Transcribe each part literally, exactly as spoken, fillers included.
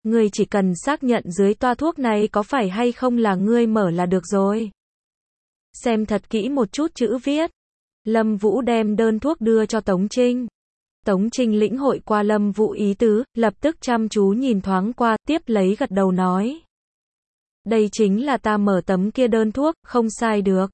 Ngươi chỉ cần xác nhận dưới toa thuốc này có phải hay không là ngươi mở là được rồi. Xem thật kỹ một chút chữ viết. Lâm Vũ đem đơn thuốc đưa cho Tống Trinh. Tống Trinh lĩnh hội qua Lâm Vũ ý tứ, lập tức chăm chú nhìn thoáng qua, tiếp lấy gật đầu nói. Đây chính là ta mở tấm kia đơn thuốc, không sai được.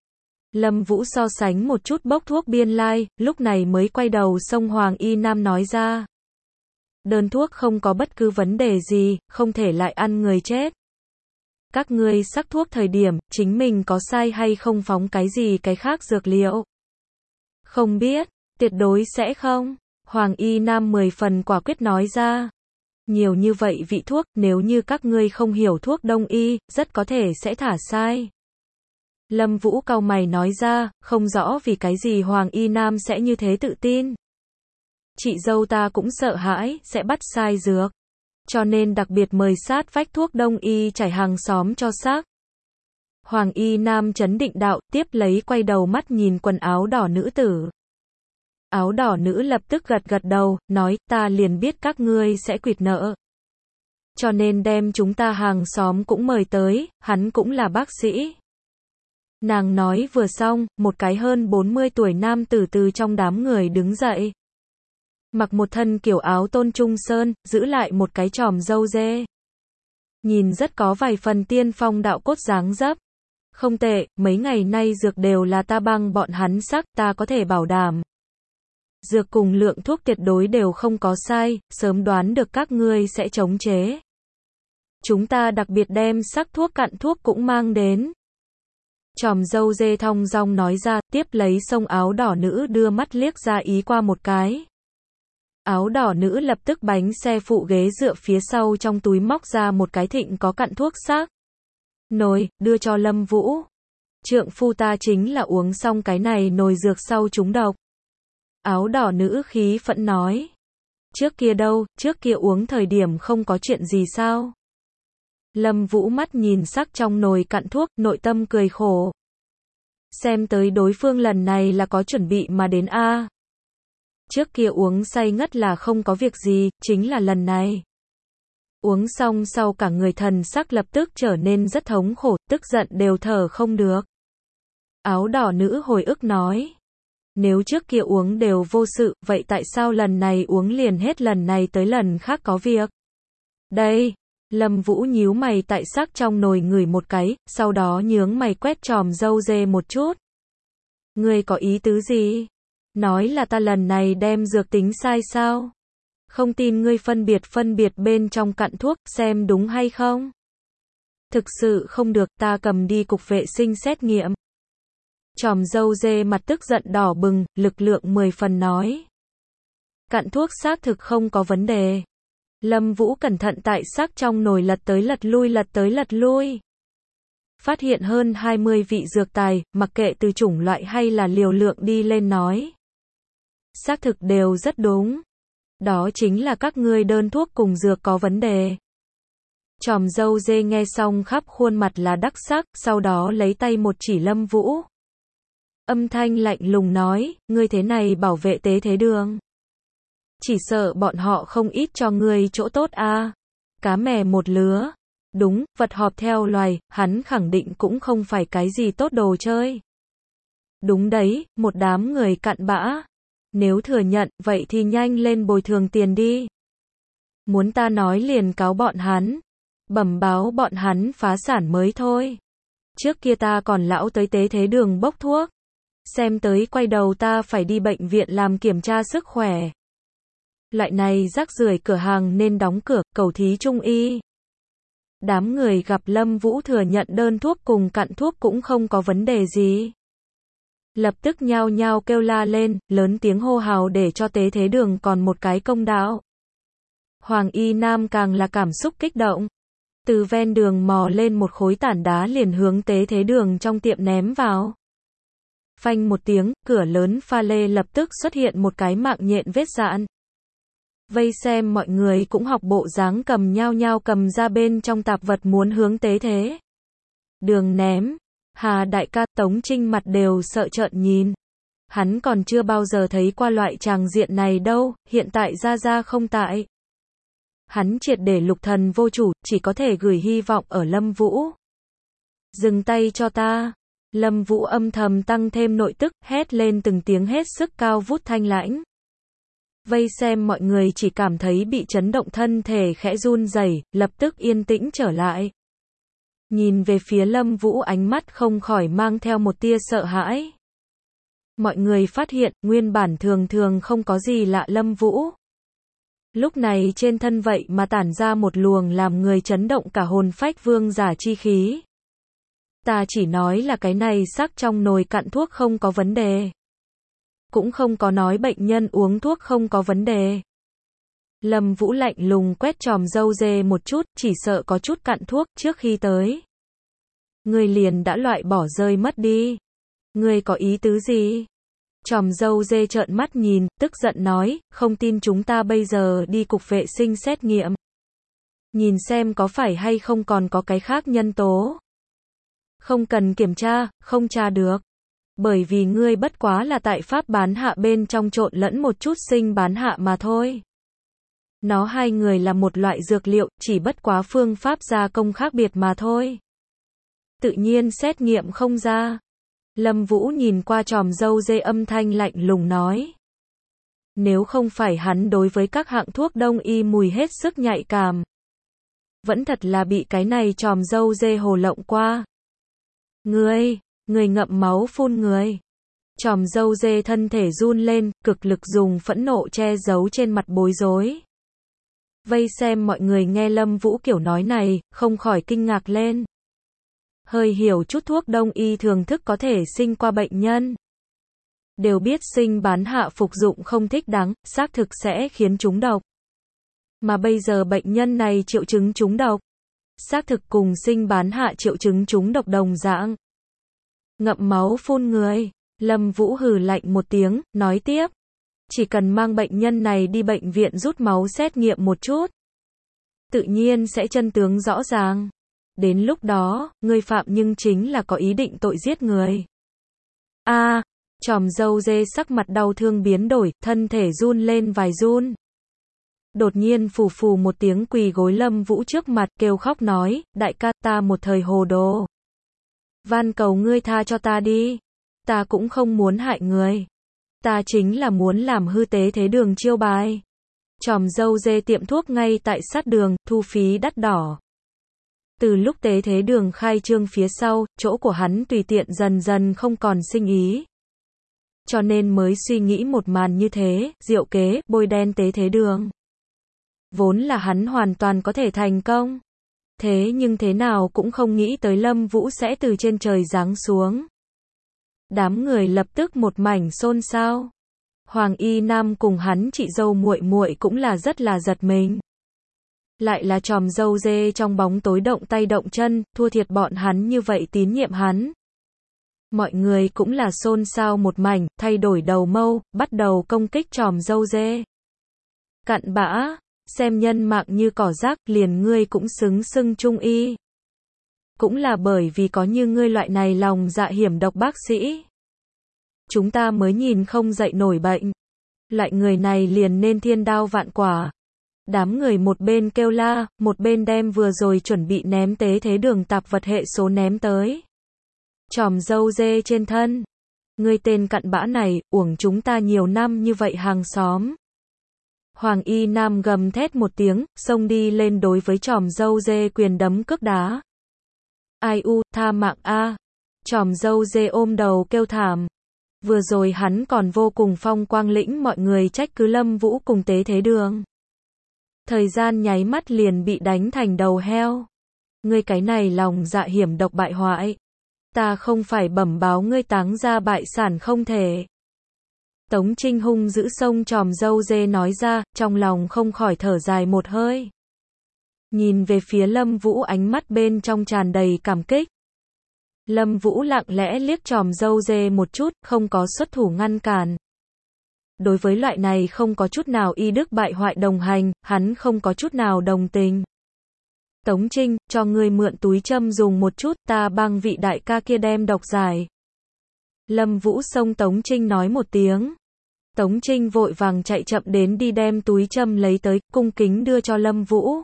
Lâm Vũ so sánh một chút bốc thuốc biên lai, like, lúc này mới quay đầu xông Hoàng Y Nam nói ra. Đơn thuốc không có bất cứ vấn đề gì, không thể lại ăn người chết. Các ngươi sắc thuốc thời điểm, chính mình có sai hay không phóng cái gì cái khác dược liệu? Không biết, tuyệt đối sẽ không. Hoàng Y Nam mười phần quả quyết nói ra. Nhiều như vậy vị thuốc, nếu như các ngươi không hiểu thuốc đông y, rất có thể sẽ thả sai. Lâm Vũ cau mày nói ra, không rõ vì cái gì Hoàng Y Nam sẽ như thế tự tin. Chị dâu ta cũng sợ hãi, sẽ bắt sai dược. Cho nên đặc biệt mời sát vách thuốc đông y trải hàng xóm cho xác. Hoàng Y Nam trấn định đạo, tiếp lấy quay đầu mắt nhìn quần áo đỏ nữ tử. Áo đỏ nữ lập tức gật gật đầu, nói, ta liền biết các ngươi sẽ quỵt nợ. Cho nên đem chúng ta hàng xóm cũng mời tới, hắn cũng là bác sĩ. Nàng nói vừa xong, một cái hơn bốn mươi tuổi nam tử từ trong đám người đứng dậy. Mặc một thân kiểu áo tôn trung sơn, giữ lại một cái chòm râu dê. Nhìn rất có vài phần tiên phong đạo cốt dáng dấp. Không tệ, mấy ngày nay dược đều là ta băng bọn hắn sắc, ta có thể bảo đảm. Dược cùng lượng thuốc tuyệt đối đều không có sai, sớm đoán được các ngươi sẽ chống chế. Chúng ta đặc biệt đem sắc thuốc cặn thuốc cũng mang đến. Chòm râu dê thong dong nói ra, tiếp lấy xông áo đỏ nữ đưa mắt liếc ra ý qua một cái. Áo đỏ nữ lập tức bánh xe phụ ghế dựa phía sau trong túi móc ra một cái thịnh có cặn thuốc xác. Nồi, đưa cho Lâm Vũ. Trượng phu ta chính là uống xong cái này nồi dược sau trúng độc. Áo đỏ nữ khí phẫn nói. Trước kia đâu, trước kia uống thời điểm không có chuyện gì sao? Lâm Vũ mắt nhìn sắc trong nồi cặn thuốc, nội tâm cười khổ. Xem tới đối phương lần này là có chuẩn bị mà đến a. Trước kia uống say ngất là không có việc gì, chính là lần này. Uống xong sau cả người thần sắc lập tức trở nên rất thống khổ, tức giận đều thở không được. Áo đỏ nữ hồi ức nói. Nếu trước kia uống đều vô sự, vậy tại sao lần này uống liền hết lần này tới lần khác có việc? Đây, Lâm Vũ nhíu mày tại sắc trong nồi ngửi một cái, sau đó nhướng mày quét chòm râu dê một chút. Ngươi có ý tứ gì? Nói là ta lần này đem dược tính sai sao? Không tin ngươi phân biệt phân biệt bên trong cặn thuốc, xem đúng hay không? Thực sự không được, ta cầm đi cục vệ sinh xét nghiệm. Chòm râu dê mặt tức giận đỏ bừng, lực lượng mười phần nói. Cặn thuốc xác thực không có vấn đề. Lâm Vũ cẩn thận tại sắc trong nồi lật tới lật lui lật tới lật lui. Phát hiện hơn hai mươi vị dược tài, mặc kệ từ chủng loại hay là liều lượng đi lên nói. Xác thực đều rất đúng. Đó chính là các ngươi đơn thuốc cùng dược có vấn đề. Chòm râu dê nghe xong khắp khuôn mặt là đắc sắc, sau đó lấy tay một chỉ Lâm Vũ. Âm thanh lạnh lùng nói, ngươi thế này bảo vệ tế thế đường. Chỉ sợ bọn họ không ít cho ngươi chỗ tốt a. À. Cá mè một lứa. Đúng, vật họp theo loài, hắn khẳng định cũng không phải cái gì tốt đồ chơi. Đúng đấy, một đám người cặn bã. Nếu thừa nhận, vậy thì nhanh lên bồi thường tiền đi. Muốn ta nói liền cáo bọn hắn. Bẩm báo bọn hắn phá sản mới thôi. Trước kia ta còn lão tới tế thế đường bốc thuốc. Xem tới quay đầu ta phải đi bệnh viện làm kiểm tra sức khỏe. Loại này rác rưởi cửa hàng nên đóng cửa, cầu thí trung y. Đám người gặp Lâm Vũ thừa nhận đơn thuốc cùng cặn thuốc cũng không có vấn đề gì. Lập tức nhao nhao kêu la lên, lớn tiếng hô hào để cho tế thế đường còn một cái công đạo. Hoàng Y Nam càng là cảm xúc kích động. Từ ven đường mò lên một khối tảng đá liền hướng tế thế đường trong tiệm ném vào. Phanh một tiếng, cửa lớn pha lê lập tức xuất hiện một cái mạng nhện vết dạn. Vây xem mọi người cũng học bộ dáng cầm nhao nhao cầm ra bên trong tạp vật muốn hướng tế thế đường ném. Hà đại ca, Tống Trinh mặt đều sợ trợn nhìn. Hắn còn chưa bao giờ thấy qua loại tràng diện này đâu, hiện tại ra ra không tại. Hắn triệt để lục thần vô chủ, chỉ có thể gửi hy vọng ở Lâm Vũ. Dừng tay cho ta. Lâm Vũ âm thầm tăng thêm nội tức, hét lên từng tiếng hết sức cao vút thanh lãnh. Vây xem mọi người chỉ cảm thấy bị chấn động, thân thể khẽ run rẩy, lập tức yên tĩnh trở lại. Nhìn về phía Lâm Vũ, ánh mắt không khỏi mang theo một tia sợ hãi. Mọi người phát hiện, nguyên bản thường thường không có gì lạ Lâm Vũ. Lúc này trên thân vậy mà tản ra một luồng làm người chấn động cả hồn phách vương giả chi khí. Ta chỉ nói là cái này sắc trong nồi cặn thuốc không có vấn đề. Cũng không có nói bệnh nhân uống thuốc không có vấn đề. Lâm Vũ lạnh lùng quét chòm râu dê một chút, chỉ sợ có chút cặn thuốc trước khi tới. Ngươi liền đã loại bỏ rơi mất đi. Ngươi có ý tứ gì? Chòm râu dê trợn mắt nhìn, tức giận nói, không tin chúng ta bây giờ đi cục vệ sinh xét nghiệm. Nhìn xem có phải hay không còn có cái khác nhân tố. Không cần kiểm tra, không tra được. Bởi vì ngươi bất quá là tại pháp bán hạ bên trong trộn lẫn một chút sinh bán hạ mà thôi. Nó hai người là một loại dược liệu, chỉ bất quá phương pháp gia công khác biệt mà thôi. Tự nhiên xét nghiệm không ra. Lâm Vũ nhìn qua chòm râu dê, âm thanh lạnh lùng nói. Nếu không phải hắn đối với các hạng thuốc đông y mùi hết sức nhạy cảm. Vẫn thật là bị cái này chòm râu dê hồ lộng qua. Ngươi, người ngậm máu phun người. Chòm râu dê thân thể run lên, cực lực dùng phẫn nộ che giấu trên mặt bối rối. Vây xem mọi người nghe Lâm Vũ kiểu nói này, không khỏi kinh ngạc lên. Hơi hiểu chút thuốc đông y thường thức có thể sinh qua bệnh nhân. Đều biết sinh bán hạ phục dụng không thích đáng, xác thực sẽ khiến trúng độc. Mà bây giờ bệnh nhân này triệu chứng trúng độc. Xác thực cùng sinh bán hạ triệu chứng trúng độc đồng dạng. Ngậm máu phun người. Lâm Vũ hừ lạnh một tiếng, nói tiếp. Chỉ cần mang bệnh nhân này đi bệnh viện rút máu xét nghiệm một chút. Tự nhiên sẽ chân tướng rõ ràng. Đến lúc đó, ngươi phạm nhưng chính là có ý định tội giết người. A, à, chòm râu dê sắc mặt đau thương biến đổi, thân thể run lên vài run. Đột nhiên phù phù một tiếng quỳ gối Lâm Vũ trước mặt, kêu khóc nói, đại ca, ta một thời hồ đồ. Van cầu ngươi tha cho ta đi. Ta cũng không muốn hại người. Ta chính là muốn làm hư tế thế đường chiêu bài. Chòm râu dê tiệm thuốc ngay tại sát đường, thu phí đắt đỏ. Từ lúc tế thế đường khai trương phía sau, chỗ của hắn tùy tiện dần dần không còn sinh ý. Cho nên mới suy nghĩ một màn như thế, diệu kế, bôi đen tế thế đường. Vốn là hắn hoàn toàn có thể thành công. Thế nhưng thế nào cũng không nghĩ tới Lâm Vũ sẽ từ trên trời giáng xuống. Đám người lập tức một mảnh xôn xao. Hoàng Y Nam cùng hắn chị dâu muội muội cũng là rất là giật mình. Lại là chòm râu dê trong bóng tối động tay động chân, thua thiệt bọn hắn như vậy tín nhiệm hắn. Mọi người cũng là xôn xao một mảnh, thay đổi đầu mâu, bắt đầu công kích chòm râu dê. Cặn bã, xem nhân mạng như cỏ rác, liền ngươi cũng xứng xưng trung y. Cũng là bởi vì có như ngươi loại này lòng dạ hiểm độc bác sĩ. Chúng ta mới nhìn không dậy nổi bệnh. Loại người này liền nên thiên đao vạn quả. Đám người một bên kêu la, một bên đem vừa rồi chuẩn bị ném tế thế đường tạp vật hệ số ném tới. Chòm râu dê trên thân. Ngươi tên cặn bã này, uổng chúng ta nhiều năm như vậy hàng xóm. Hoàng Y Nam gầm thét một tiếng, xông đi lên đối với chòm râu dê quyền đấm cước đá. Ai u, tha mạng a. Chòm râu dê ôm đầu kêu thảm. Vừa rồi hắn còn vô cùng phong quang lĩnh mọi người trách cứ Lâm Vũ cùng tế thế đường. Thời gian nháy mắt liền bị đánh thành đầu heo. Ngươi cái này lòng dạ hiểm độc bại hoại. Ta không phải bẩm báo ngươi táng ra bại sản không thể. Tống Trinh hung giữ sông chòm râu dê nói ra, trong lòng không khỏi thở dài một hơi. Nhìn về phía Lâm Vũ, ánh mắt bên trong tràn đầy cảm kích. Lâm Vũ lặng lẽ liếc chòm râu dê một chút, không có xuất thủ ngăn cản. Đối với loại này không có chút nào y đức bại hoại đồng hành, hắn không có chút nào đồng tình. Tống Trinh, cho ngươi mượn túi châm dùng một chút, ta bang vị đại ca kia đem độc giải. Lâm Vũ xông Tống Trinh nói một tiếng. Tống Trinh vội vàng chạy chậm đến đi đem túi châm lấy tới, cung kính đưa cho Lâm Vũ.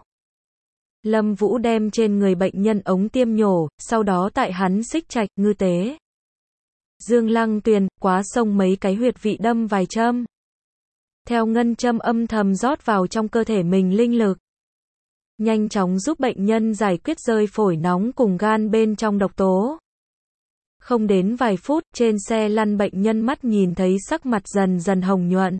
Lâm Vũ đem trên người bệnh nhân ống tiêm nhổ, sau đó tại hắn xích trạch, ngư tế. Dương Lăng Tuyền, quá sông mấy cái huyệt vị đâm vài châm. Theo ngân châm âm thầm rót vào trong cơ thể mình linh lực. Nhanh chóng giúp bệnh nhân giải quyết rơi phổi nóng cùng gan bên trong độc tố. Không đến vài phút, trên xe lăn bệnh nhân mắt nhìn thấy sắc mặt dần dần hồng nhuận.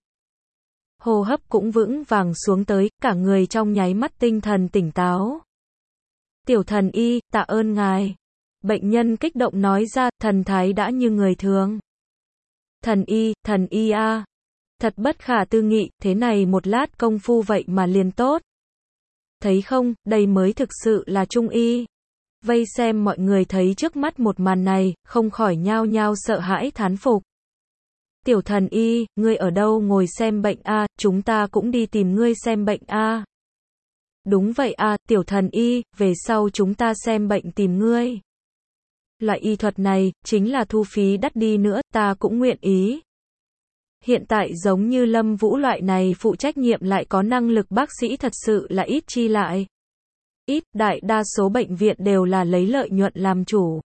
Hô hấp cũng vững vàng xuống tới, cả người trong nháy mắt tinh thần tỉnh táo. Tiểu thần y, tạ ơn ngài. Bệnh nhân kích động nói ra, thần thái đã như người thường. Thần y, thần y a. À. Thật bất khả tư nghị, thế này một lát công phu vậy mà liền tốt. Thấy không, đây mới thực sự là trung y. Vây xem mọi người thấy trước mắt một màn này, không khỏi nhao nhao sợ hãi thán phục. Tiểu thần y, ngươi ở đâu ngồi xem bệnh a, à, chúng ta cũng đi tìm ngươi xem bệnh a. À. Đúng vậy a, à, tiểu thần y, về sau chúng ta xem bệnh tìm ngươi. Loại y thuật này, chính là thu phí đắt đi nữa, ta cũng nguyện ý. Hiện tại giống như Lâm Vũ loại này phụ trách nhiệm lại có năng lực bác sĩ thật sự là ít chi lại. Ít, đại đa số bệnh viện đều là lấy lợi nhuận làm chủ.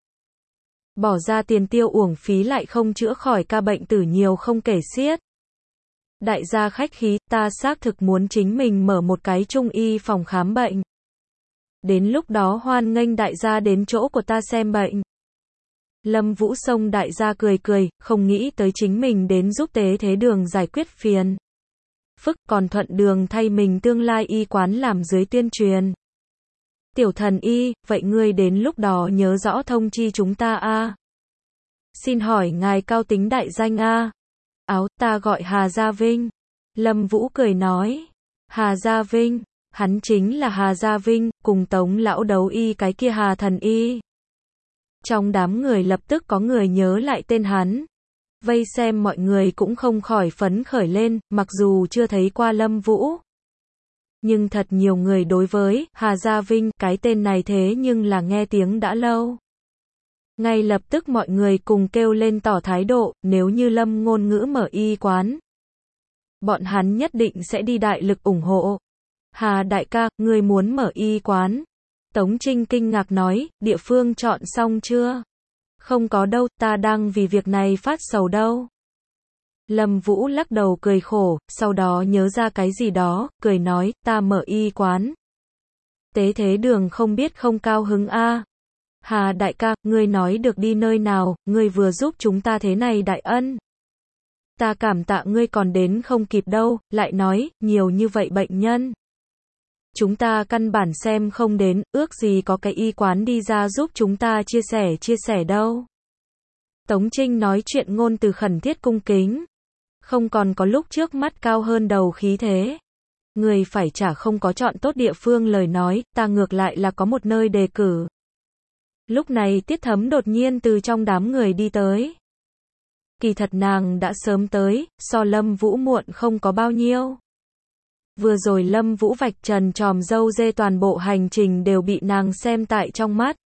Bỏ ra tiền tiêu uổng phí lại không chữa khỏi ca bệnh tử nhiều không kể xiết. Đại gia khách khí, ta xác thực muốn chính mình mở một cái trung y phòng khám bệnh. Đến lúc đó hoan nghênh đại gia đến chỗ của ta xem bệnh. Lâm Vũ xông đại gia cười cười, không nghĩ tới chính mình đến giúp Tế Thế Đường giải quyết phiền phức, còn thuận đường thay mình tương lai y quán làm dưới tuyên truyền. Tiểu thần y, vậy ngươi đến lúc đó nhớ rõ thông chi chúng ta a. À. Xin hỏi ngài cao tính đại danh a. À. Áo, ta gọi Hà Gia Vinh. Lâm Vũ cười nói. Hà Gia Vinh, hắn chính là Hà Gia Vinh, cùng Tống lão đấu y cái kia Hà thần y. Trong đám người lập tức có người nhớ lại tên hắn. Vây xem mọi người cũng không khỏi phấn khởi lên, mặc dù chưa thấy qua Lâm Vũ. Nhưng thật nhiều người đối với Hà Gia Vinh, cái tên này thế nhưng là nghe tiếng đã lâu. Ngay lập tức mọi người cùng kêu lên tỏ thái độ, nếu như Lâm Ngôn Ngữ mở y quán. Bọn hắn nhất định sẽ đi đại lực ủng hộ. Hà đại ca, ngươi muốn mở y quán. Tống Trinh kinh ngạc nói, địa phương chọn xong chưa? Không có đâu, ta đang vì việc này phát sầu đâu. Lâm Vũ lắc đầu cười khổ, sau đó nhớ ra cái gì đó, cười nói, ta mở y quán. Tế Thế Đường không biết không cao hứng a. À. Hà đại ca, ngươi nói được đi nơi nào, ngươi vừa giúp chúng ta thế này đại ân. Ta cảm tạ ngươi còn đến không kịp đâu, lại nói, nhiều như vậy bệnh nhân. Chúng ta căn bản xem không đến, ước gì có cái y quán đi ra giúp chúng ta chia sẻ chia sẻ đâu. Tống Trinh nói chuyện ngôn từ khẩn thiết cung kính. Không còn có lúc trước mắt cao hơn đầu khí thế. Người phải chả không có chọn tốt địa phương lời nói, ta ngược lại là có một nơi đề cử. Lúc này Tiết Thấm đột nhiên từ trong đám người đi tới. Kỳ thật nàng đã sớm tới, so Lâm Vũ muộn không có bao nhiêu. Vừa rồi Lâm Vũ vạch trần tròm dâu dê toàn bộ hành trình đều bị nàng xem tại trong mắt.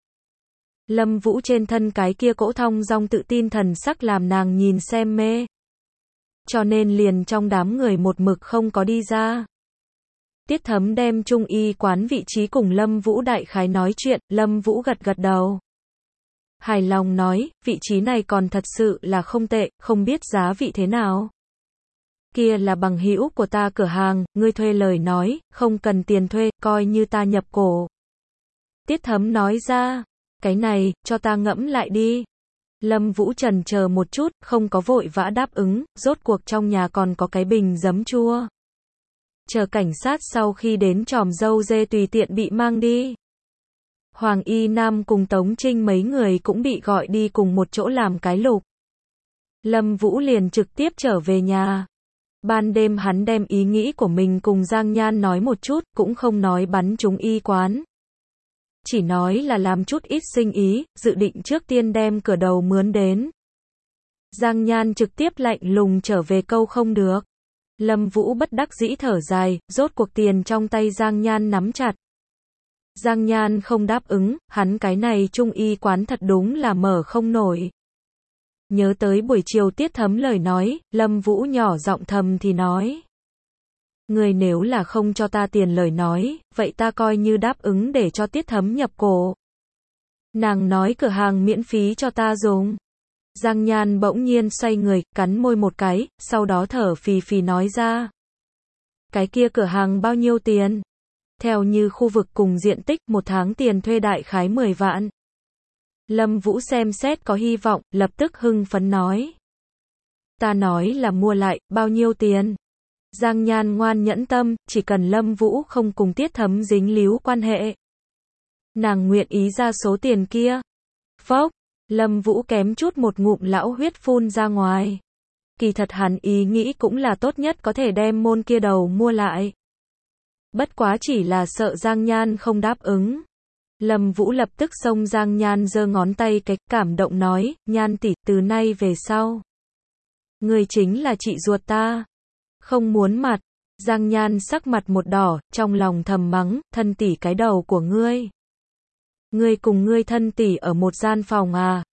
Lâm Vũ trên thân cái kia cỗ thong dong tự tin thần sắc làm nàng nhìn xem mê. Cho nên liền trong đám người một mực không có đi ra. Tiết Thấm đem trung y quán vị trí cùng Lâm Vũ đại khái nói chuyện, Lâm Vũ gật gật đầu. Hài lòng nói, vị trí này còn thật sự là không tệ, không biết giá vị thế nào. Kia là bằng hữu của ta cửa hàng, ngươi thuê lời nói, không cần tiền thuê, coi như ta nhập cổ. Tiết Thấm nói ra, cái này, cho ta ngẫm lại đi. Lâm Vũ chần chờ một chút, không có vội vã đáp ứng, rốt cuộc trong nhà còn có cái bình giấm chua. Chờ cảnh sát sau khi đến tròm dâu dê tùy tiện bị mang đi. Hoàng Y Nam cùng Tống Trinh mấy người cũng bị gọi đi cùng một chỗ làm cái lục. Lâm Vũ liền trực tiếp trở về nhà. Ban đêm hắn đem ý nghĩ của mình cùng Giang Nhan nói một chút, cũng không nói bắn trúng y quán. Chỉ nói là làm chút ít sinh ý, dự định trước tiên đem cửa đầu mướn đến. Giang Nhan trực tiếp lạnh lùng trở về câu không được. Lâm Vũ bất đắc dĩ thở dài, rốt cuộc tiền trong tay Giang Nhan nắm chặt. Giang Nhan không đáp ứng, hắn cái này trung y quán thật đúng là mở không nổi. Nhớ tới buổi chiều Tiết Thấm lời nói, Lâm Vũ nhỏ giọng thầm thì nói. Ngươi nếu là không cho ta tiền lời nói, vậy ta coi như đáp ứng để cho Tiết Thấm nhập cổ. Nàng nói cửa hàng miễn phí cho ta dùng. Giang Nhan bỗng nhiên xoay người, cắn môi một cái, sau đó thở phì phì nói ra. Cái kia cửa hàng bao nhiêu tiền? Theo như khu vực cùng diện tích, một tháng tiền thuê đại khái mười vạn. Lâm Vũ xem xét có hy vọng, lập tức hưng phấn nói. Ta nói là mua lại, bao nhiêu tiền? Giang Nhan ngoan nhẫn tâm, chỉ cần Lâm Vũ không cùng Tiết Thấm dính líu quan hệ. Nàng nguyện ý ra số tiền kia. Phốc, Lâm Vũ kém chút một ngụm lão huyết phun ra ngoài. Kỳ thật hắn ý nghĩ cũng là tốt nhất có thể đem môn kia đầu mua lại. Bất quá chỉ là sợ Giang Nhan không đáp ứng. Lâm Vũ lập tức xông Giang Nhan giơ ngón tay cái, cảm động nói, Nhan tỷ, từ nay về sau. Ngươi chính là chị ruột ta. Không muốn mặt. Giang Nhan sắc mặt một đỏ, trong lòng thầm mắng, thân tỷ cái đầu của ngươi. Ngươi cùng ngươi thân tỷ ở một gian phòng à?